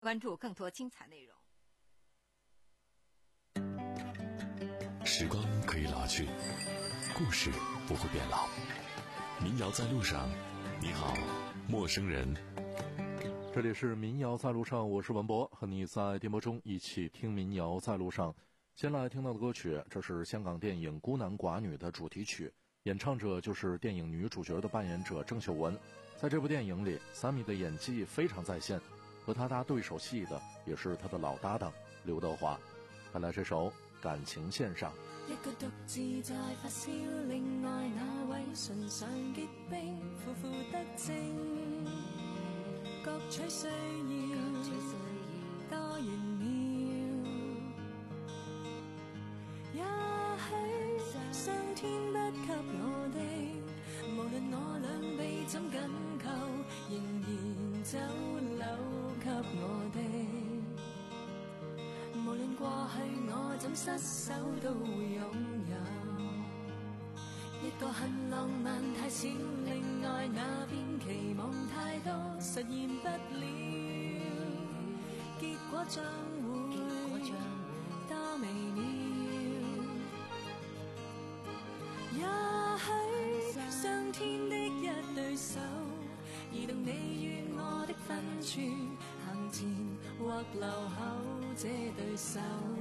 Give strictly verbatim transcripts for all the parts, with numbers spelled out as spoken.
关注更多精彩内容。 时光可以老去，故事不会变老。民谣在路上，你好，陌生人。 这里是民谣在路上，我是文博，和你在电波中一起听民谣在路上。先来听到的歌曲，这是香港电影《孤男寡女》的主题曲，演唱者就是电影女主角的扮演者郑秀文。在这部电影里，三米的演技非常在线，和他搭对手戏的也是他的老搭档刘德华。带来这首《感情线上》。 一個獨自在發燒，另外那位唇上結冰，負負得正，各取需要，多玄妙。也許上天不給我的，無論我兩臂怎緊扣，仍然走漏給我的。無論過去我怎失手都會擁有，一個很浪漫太少，另外那邊期望太多，實現不了，結果將會多微妙。也許上天的一對手，移動你與我的分處，行前或留後這對手，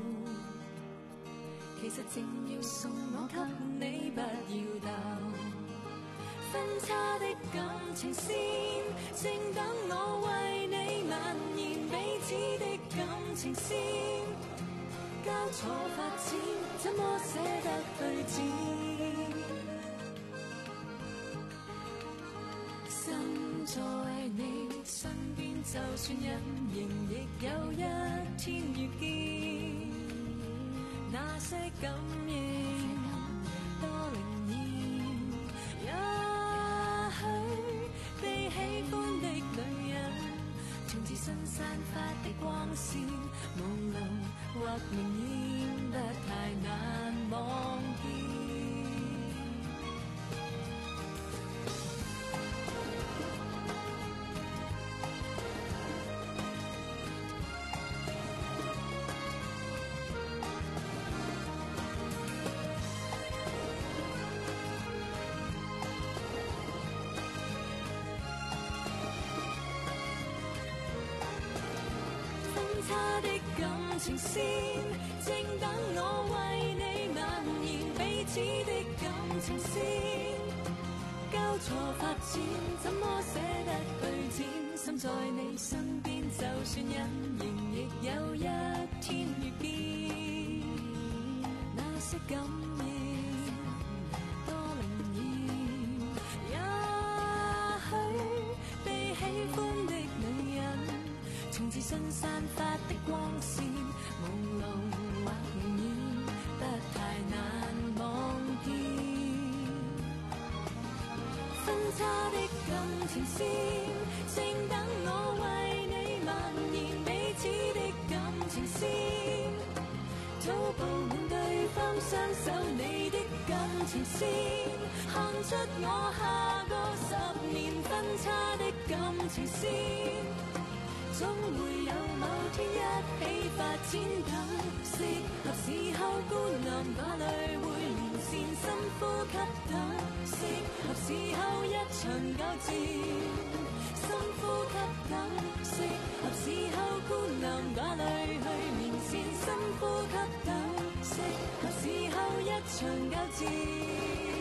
其實正要送我給你，不要鬥。分叉的感情線，正等我為你蔓延彼此的感情線，交錯發展，怎麼捨得對戰？身在你身邊，就算隱形，亦有一天遇見。那些感應多靈驗，也許被喜歡的女人，從自身散發的光線，朦朧或明豔，不太難望見。他的感情線，正等我為你蔓延彼此的感情線，交錯發展，怎麼捨得對戰？心在你身邊，就算隱形，亦有一天遇見。那些感應多靈驗，也許被喜歡的女人，從自身散發的光線，朦朧或明豔，不太難望見。分叉的感情線，正等我為你蔓延彼此的感情線，早布滿對方雙手，你的感情線，看出我下個十年分叉的感情線。總會有某天一起發展，等適合時候孤男寡女會連線，深呼吸等適合時候一場交戰，深呼吸等適合時候孤男寡女去連線，深呼吸等適合時候一場交戰。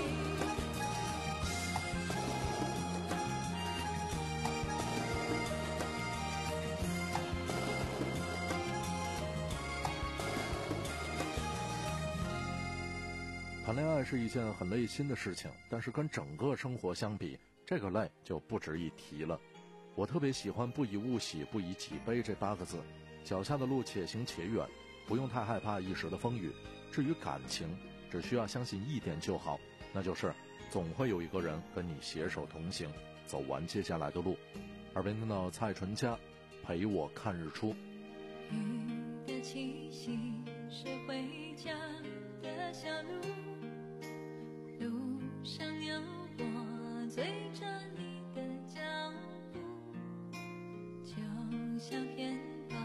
谈恋爱是一件很累心的事情，但是跟整个生活相比，这个累就不值一提了。我特别喜欢不以物喜，不以己悲这八个字，脚下的路且行且远，不用太害怕一时的风雨。至于感情，只需要相信一点就好，那就是总会有一个人跟你携手同行，走完接下来的路。耳边听到蔡淳佳陪我看日出。 雨的气息是回家的小路，路上有我追着你的脚步，就像片段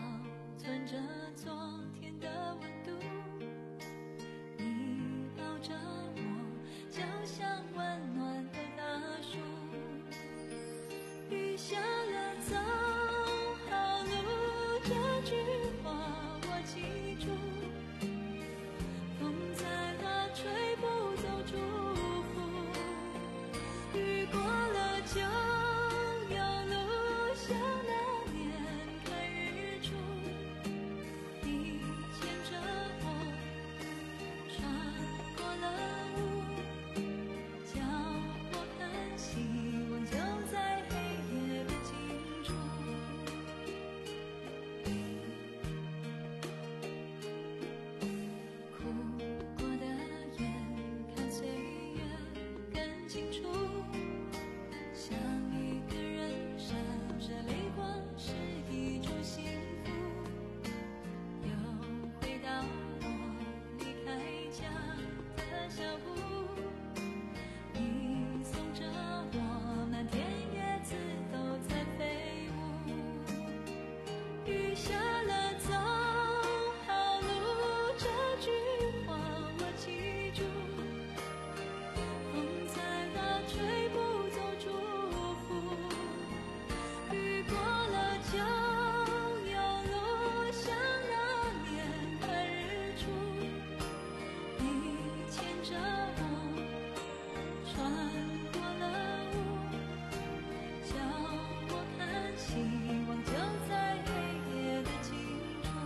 雨下了走好路，这句话我记住。风再大吹不走祝福，雨过了就有路，像那年看日出。你牵着我穿过了雾，叫我看希望就在黑夜的尽处。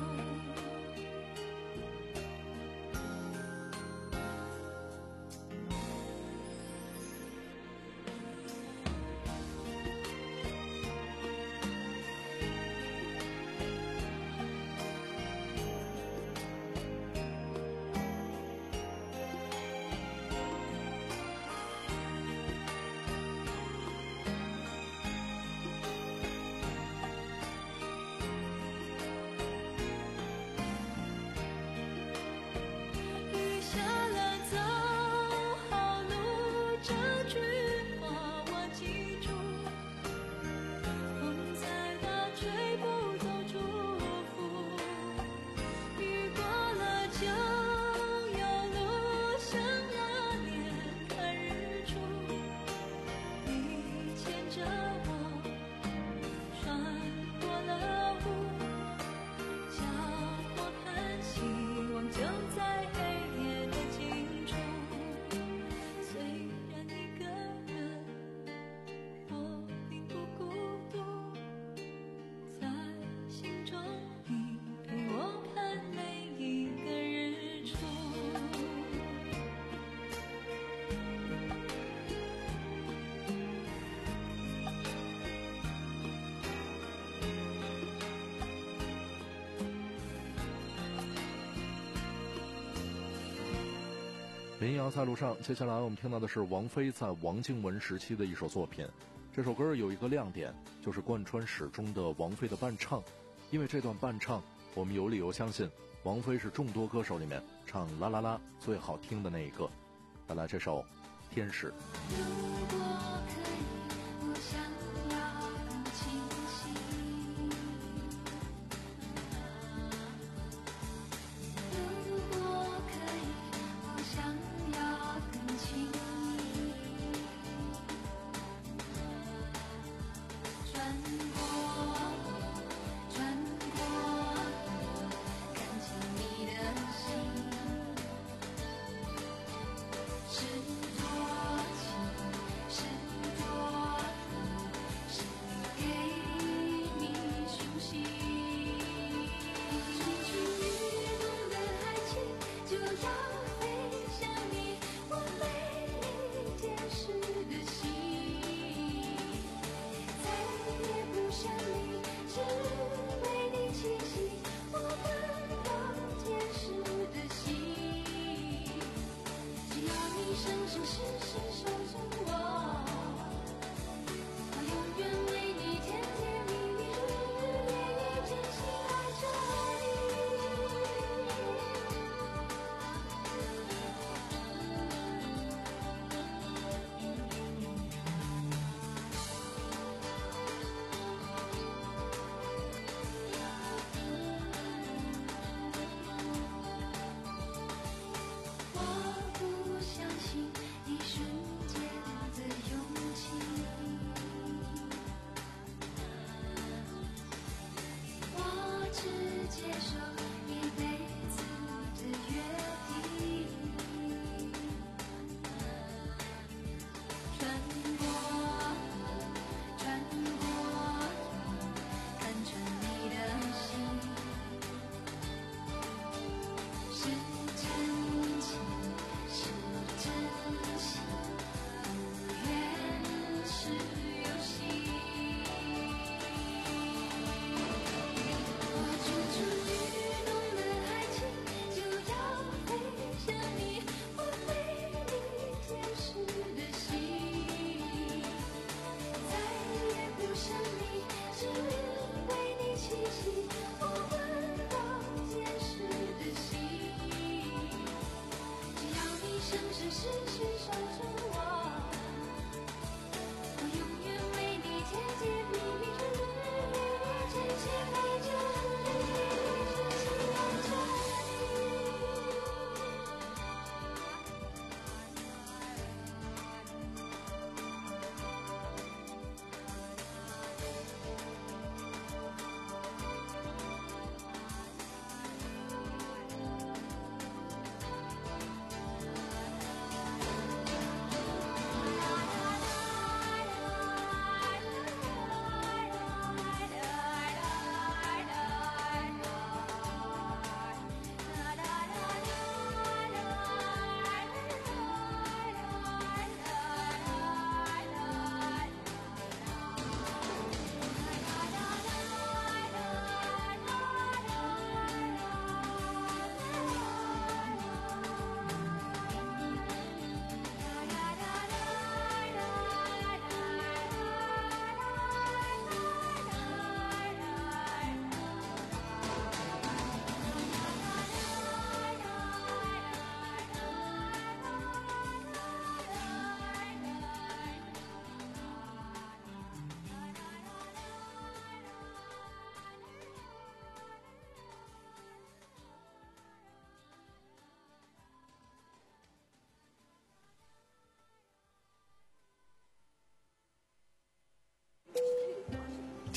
雨下了走好路，这句话我记住。风再大吹不走祝福，雨过了就有路，像那年看日出。你牵着我穿过了雾，叫我看希望就在黑夜的尽处。虽然一个人，我并不孤独，在心中你陪我看每一个日出。 民谣在路上，接下来我们听到的是王菲在王靖雯时期的一首作品。这首歌有一个亮点，就是贯穿始终的王菲的伴唱。因为这段伴唱，我们有理由相信王菲是众多歌手里面唱啦啦啦最好听的那一个。带来这首《天使》。 如果可以，我想要更清晰。如果可以，我想要更亲密。转过，转过，看清你的心。是多情，是多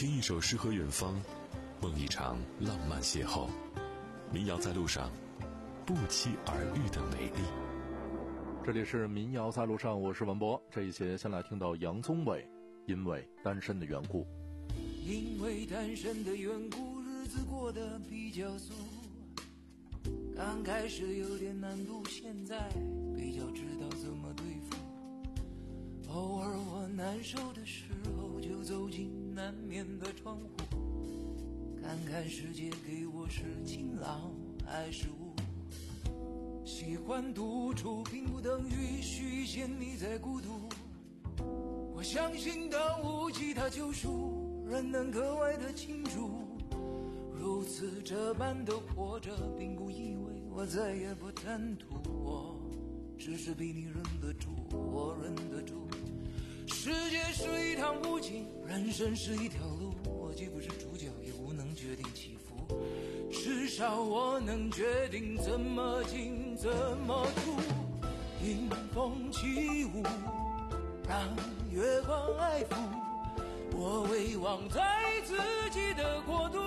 听一首诗和远方，梦一场浪漫邂逅。民谣在路上，不期而遇的美丽。 这里是民谣在路上，我是文博。这一节先来听到杨宗纬，因为单身的缘故。 因为单身的缘故，日子过得比较俗。刚开始有点难度，现在比较知道怎么对付。偶尔我难受的时候，就走进南面的窗户，看看世界给我是晴朗还是雾。喜欢独处并不等于虚陷你在孤独，我相信当无其他救赎，人能格外的清楚，如此这般的活着，并不意味我再也不贪图，我只是比你忍得住，我忍得住。世界是一趟无尽，人生是一条路，我既不是主角，也无能决定起伏，至少我能决定怎么进怎么出。迎风起舞，让月光爱抚，我微望在自己的国度，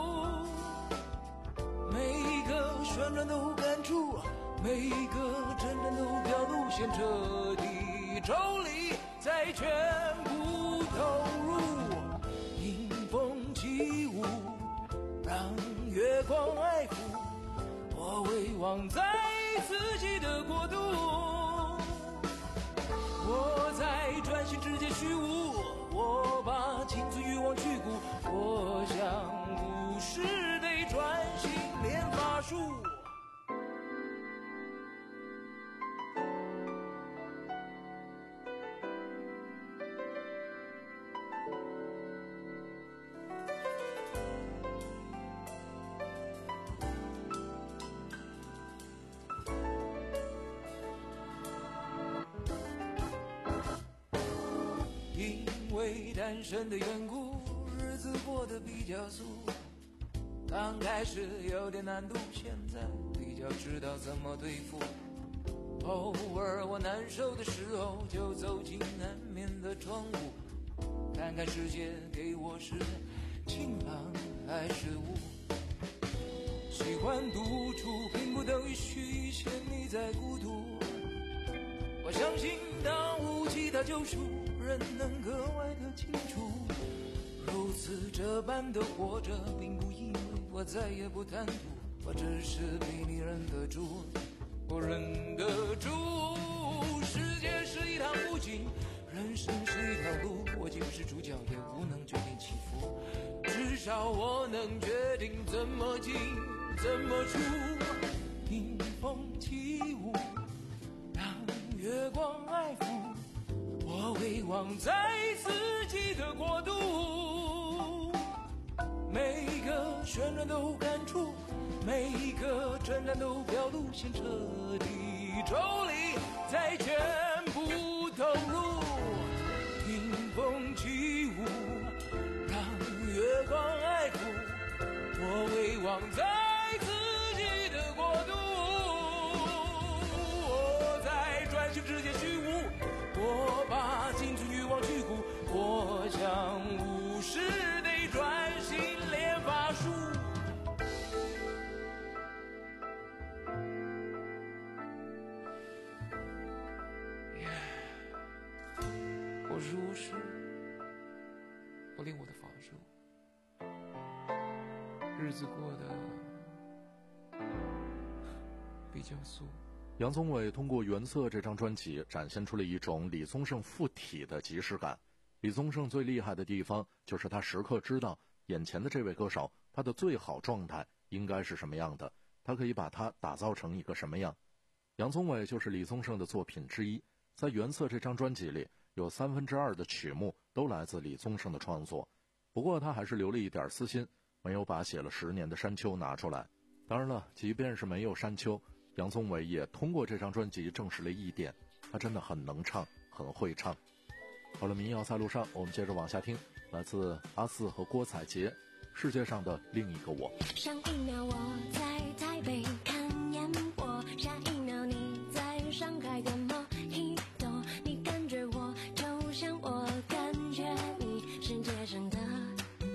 每一个旋转都感触，每一个真正都表露，先彻底抽离，再全部投入。迎风起舞，让月光爱抚，我微望在自己的国度，我在专心直接虚无，我把青春欲望去骨，我想无视得专心练法术。因为单身的缘故，日子过得比较俗，刚开始有点难度，现在比较知道怎么对付。偶尔我难受的时候，就走进南面的窗户，看看世界给我是晴朗还是雾。喜欢独处并不等于虚陷你在孤独，我相信当无其他救赎，人能格外的清楚，如此这般的活着，并不意味我再也不贪图，我只是比你忍得住，我忍得住。世界是一趟无尽，人生是一条路，我既不是主角，也无能决定起伏，至少我能决定怎么进怎么出。迎风起舞，让月光爱抚，我微望在自己的国度，每一个旋转都感触，每一个震颤都表露，先彻底抽离，再全部投入。迎风起舞，让月光爱抚，我微望在自己的国度，我在专心直接虚无，我把青春欲望去骨，我想无视得专心练法术。我是巫师，我练我的法术，日子过得比较俗。 杨宗纬通过《原色》这张专辑展现出了一种李宗盛附体的即视感。李宗盛最厉害的地方就是他时刻知道眼前的这位歌手他的最好状态应该是什么样的，他可以把它打造成一个什么样。杨宗纬就是李宗盛的作品之一，在《原色》这张专辑里有三分之二的曲目都来自李宗盛的创作，不过他还是留了一点私心，没有把写了十年的山丘拿出来。当然了，即便是没有山丘，杨宗纬也通过这张专辑证实了一点，他真的很能唱，很会唱。好了，民谣在路上，我们接着往下听，来自阿四和郭采洁，世界上的另一个我。 上一秒我在台北看烟火，下一秒你在上海的莫吉托，你感觉我就像我感觉你，世界上的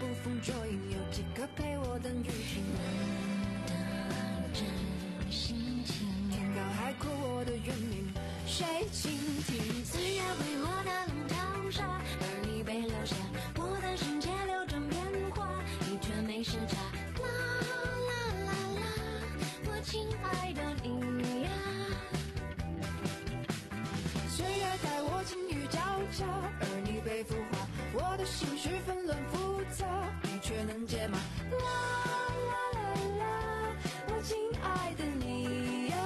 捕风捉影，有几个陪我等雨停。我的真心情，天高海阔我的原名，谁倾听？岁月为我大浪淘沙，而你被留下，我的世界流转变化，你却没时差。啦啦啦啦，我亲爱的你呀，岁月待我晴雨交加，而你被孵化，我的心绪纷乱复杂，你却能解码。啦啦啦啦，我亲爱的你呀。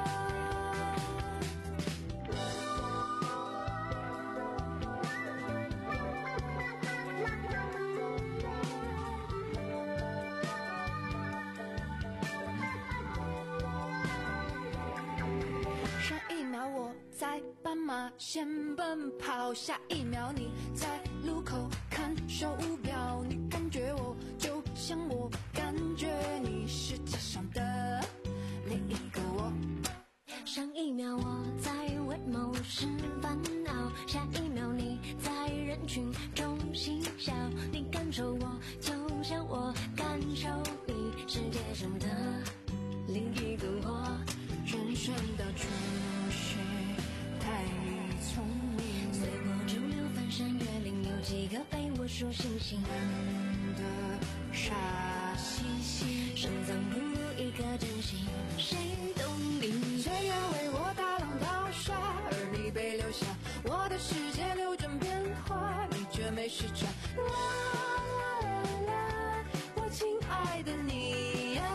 上一秒我在斑马线奔跑，下一秒你在路口看手表，你感觉我就像我感觉你，世界上的另一个我。上一秒我在为某事烦恼，下一秒你在人群中嬉笑，你感受我就像我感受你，世界上的另一个我。人生的初学太聪明，随波逐流翻山越岭，有几个陪我说星星。人的傻兮兮，深藏不露一颗真心，谁懂你？岁月为我大浪淘沙，而你被留下，我的世界流转变化，你却没时差。啦啦啦啦，我亲爱的你呀。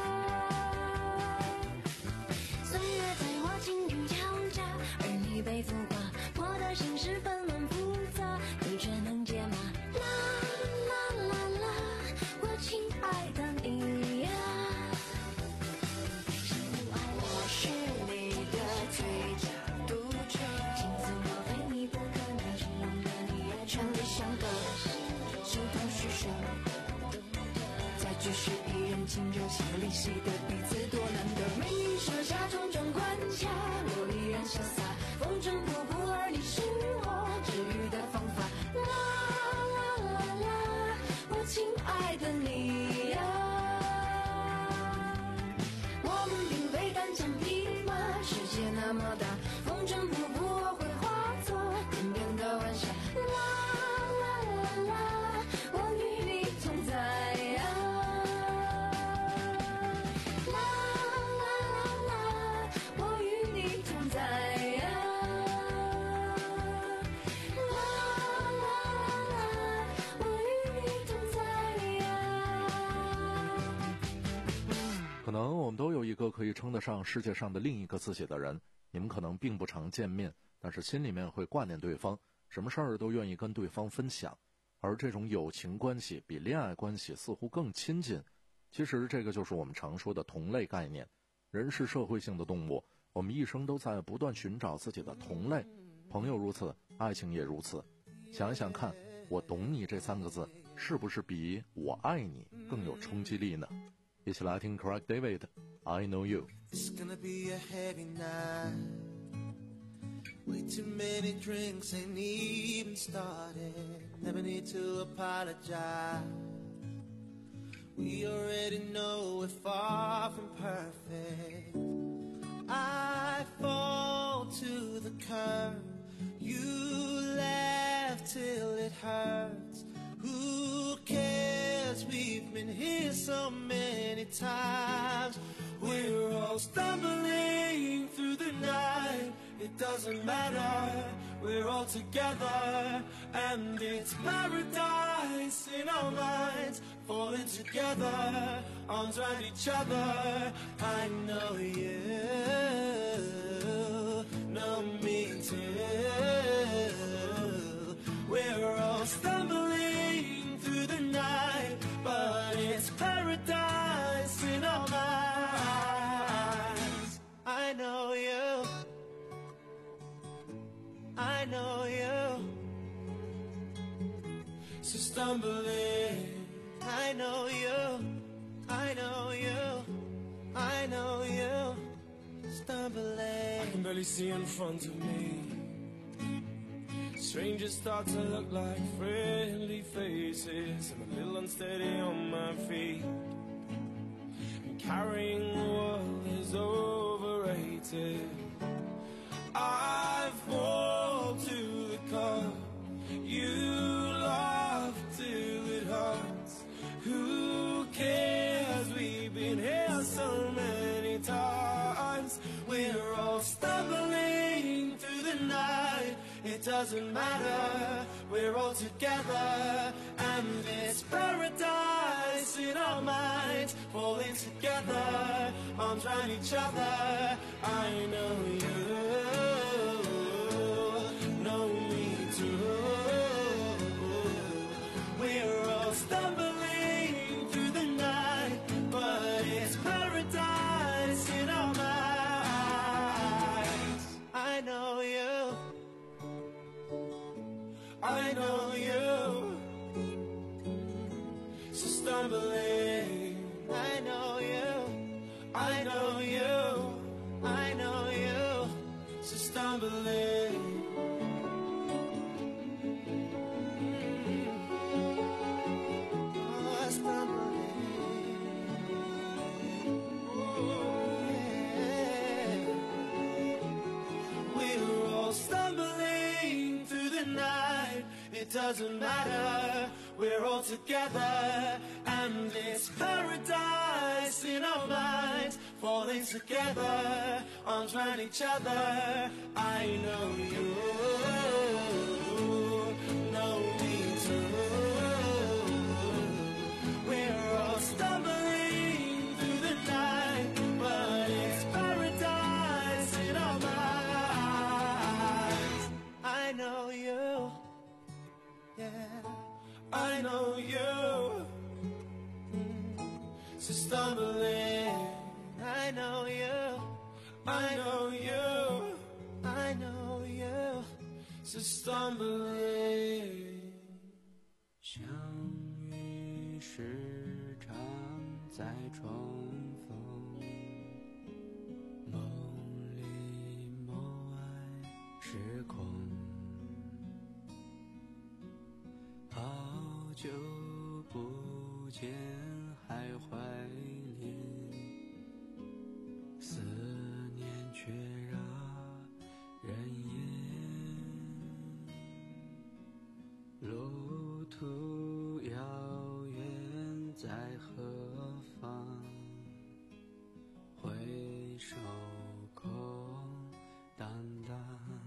岁月在我晴雨交加，而你被孵化，我的心事纷乱复杂，你却能解码。啦啦啦啦，我亲爱的你呀。我是你的最佳读者，青丝若非你不可能形容的你，权力相隔，形同虚设，再继续一人轻柔心灵系的彼此多难得。命运设下重重关卡，我依然潇洒，风尘仆仆，而你是我治愈的方法。啦啦啦啦，我亲爱的你呀。我们并非单枪匹马，世界那么大，风尘仆仆，我会化作天边的晚霞。啦啦啦啦，我与你同在呀。啦啦啦啦，我与你同在呀。啦啦啦啦，我与你同在呀。 可能我们都有一个可以称得上世界上的另一个自己的人，你们可能并不常见面，但是心里面会挂念对方，什么事儿都愿意跟对方分享，而这种友情关系比恋爱关系似乎更亲近。其实这个就是我们常说的同类概念。人是社会性的动物，我们一生都在不断寻找自己的同类，朋友如此，爱情也如此。想一想看，我懂你这三个字是不是比我爱你更有冲击力呢？一起来听 Craig David I Know You。 It's gonna be a heavy night. Way too many drinks ain't even started. Never need to apologize. We already know we're far from perfect. I fall to the curb. You laugh till it hurts. Who cares? We've been here so many times. We're all stumbling through the night. It doesn't matter, we're all together. And it's paradise in our minds. Falling together, arms around each other. I know you know me too. We're all stumbling through the night, but it's paradise in our minds. I know you, I know you. So stumbling, I know you, I know you, I know you. Stumbling, I can barely see in front of me. Strangers start to look like friendly faces. I'm a little unsteady on my feet, and carrying the world is overrated. I fall to the cup, you laugh till it hurts. Who cares? We've been here so many times. We're all stumbling through the night. It doesn't matter, we're all together, and it's paradise in our minds, falling together, arms around each other. I know you know me too. We're all stumbling through the night, but it's paradise in our minds. I know you, I know you. So stumbling, I know you, I know you, I know you. So stumbling. Oh, stumbling. Oh, yeah. We're all stumbling through the night. It doesn't matter, we're all together, and it's paradise in our minds, falling together, arms around each other. I know you know me too. We're all stumbling through the night, but it's paradise in our minds. I know you, yeah, I know you. So stumbling, I know you, I know you, I know you. So stumbling. 相遇时常在重逢，梦里梦外时空，好久不见还怀念，思念却让人厌。路途遥远在何方？回首空荡荡。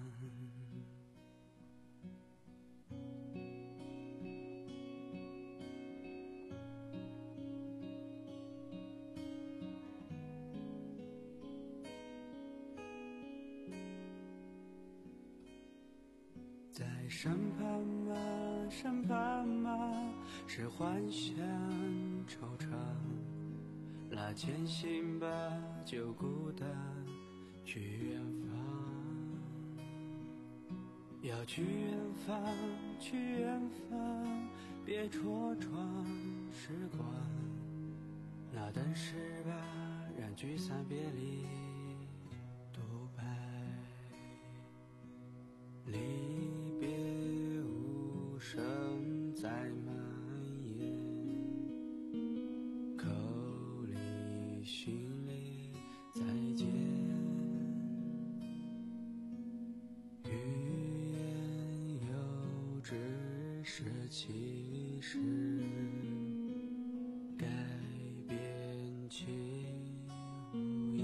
在身旁吗？身旁吗？是幻想惆怅。那前行吧，就孤单去远方。要去远方，去远方，别戳穿时光。那等是吧，让聚散别离独白。离别无声在蔓延，口里心里再见。欲言又止是其实，改变情无言。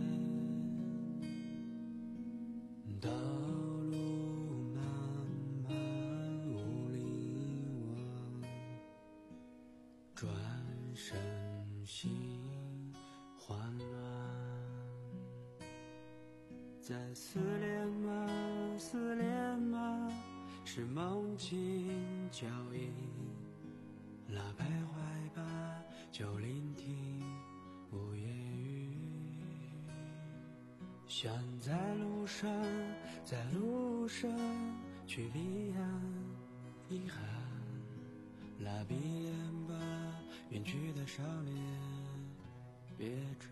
道路漫漫无力望，转身心慌乱。在思念吗？思念吗？是梦境脚印。那徘徊吧，就聆听无言语。想在路上，在路上去彼岸，遗憾那闭眼吧，远去的少年，别追。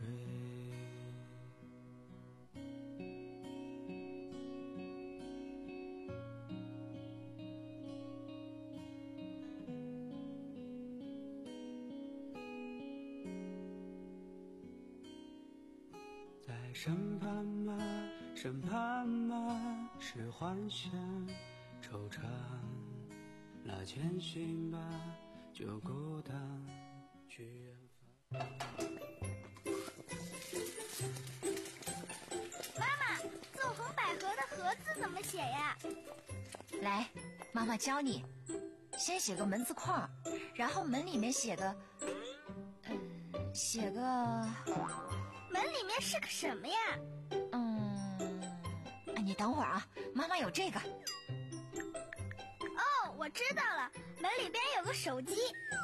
审判吗？审判吗？是幻想惆怅。那前行吧，就孤单去远方。 妈妈，纵横捭阖的阖字怎么写呀？ 来，妈妈教你。先写个门字框，然后门里面写个，嗯，写个。 门里面是个什么呀？ 嗯，你等会儿啊，妈妈有这个。 哦，我知道了，门里边有个手机。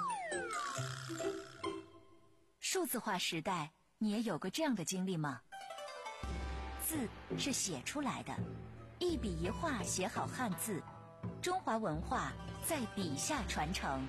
数字化时代，你也有过这样的经历吗？字是写出来的，一笔一画写好汉字，中华文化在笔下传承。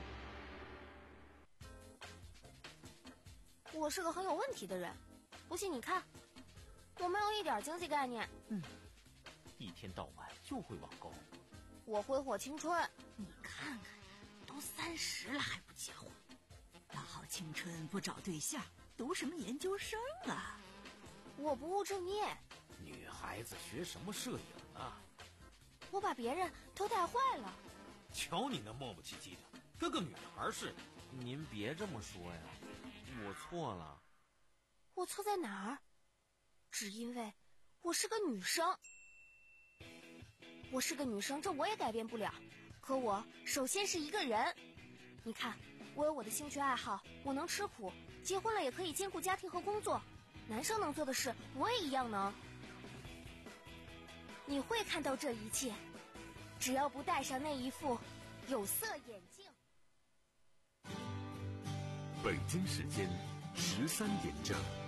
我是个很有问题的人，不信你看，我没有一点经济概念。 嗯，一天到晚就会网购。 我挥霍青春。 你看看，都三十了还不结婚，大好青春不找对象，读什么研究生啊？ 我不务正业。 女孩子学什么摄影啊？ 我把别人都带坏了。 瞧你那磨磨唧唧的，跟个女孩似的。您别这么说呀，我错了。 我错在哪儿？只因为我是个女生。我是个女生，这我也改变不了。可我首先是一个人。你看，我有我的兴趣爱好，我能吃苦，结婚了也可以兼顾家庭和工作。男生能做的事，我也一样能。你会看到这一切，只要不戴上那一副有色眼镜。 北京时间十三点整。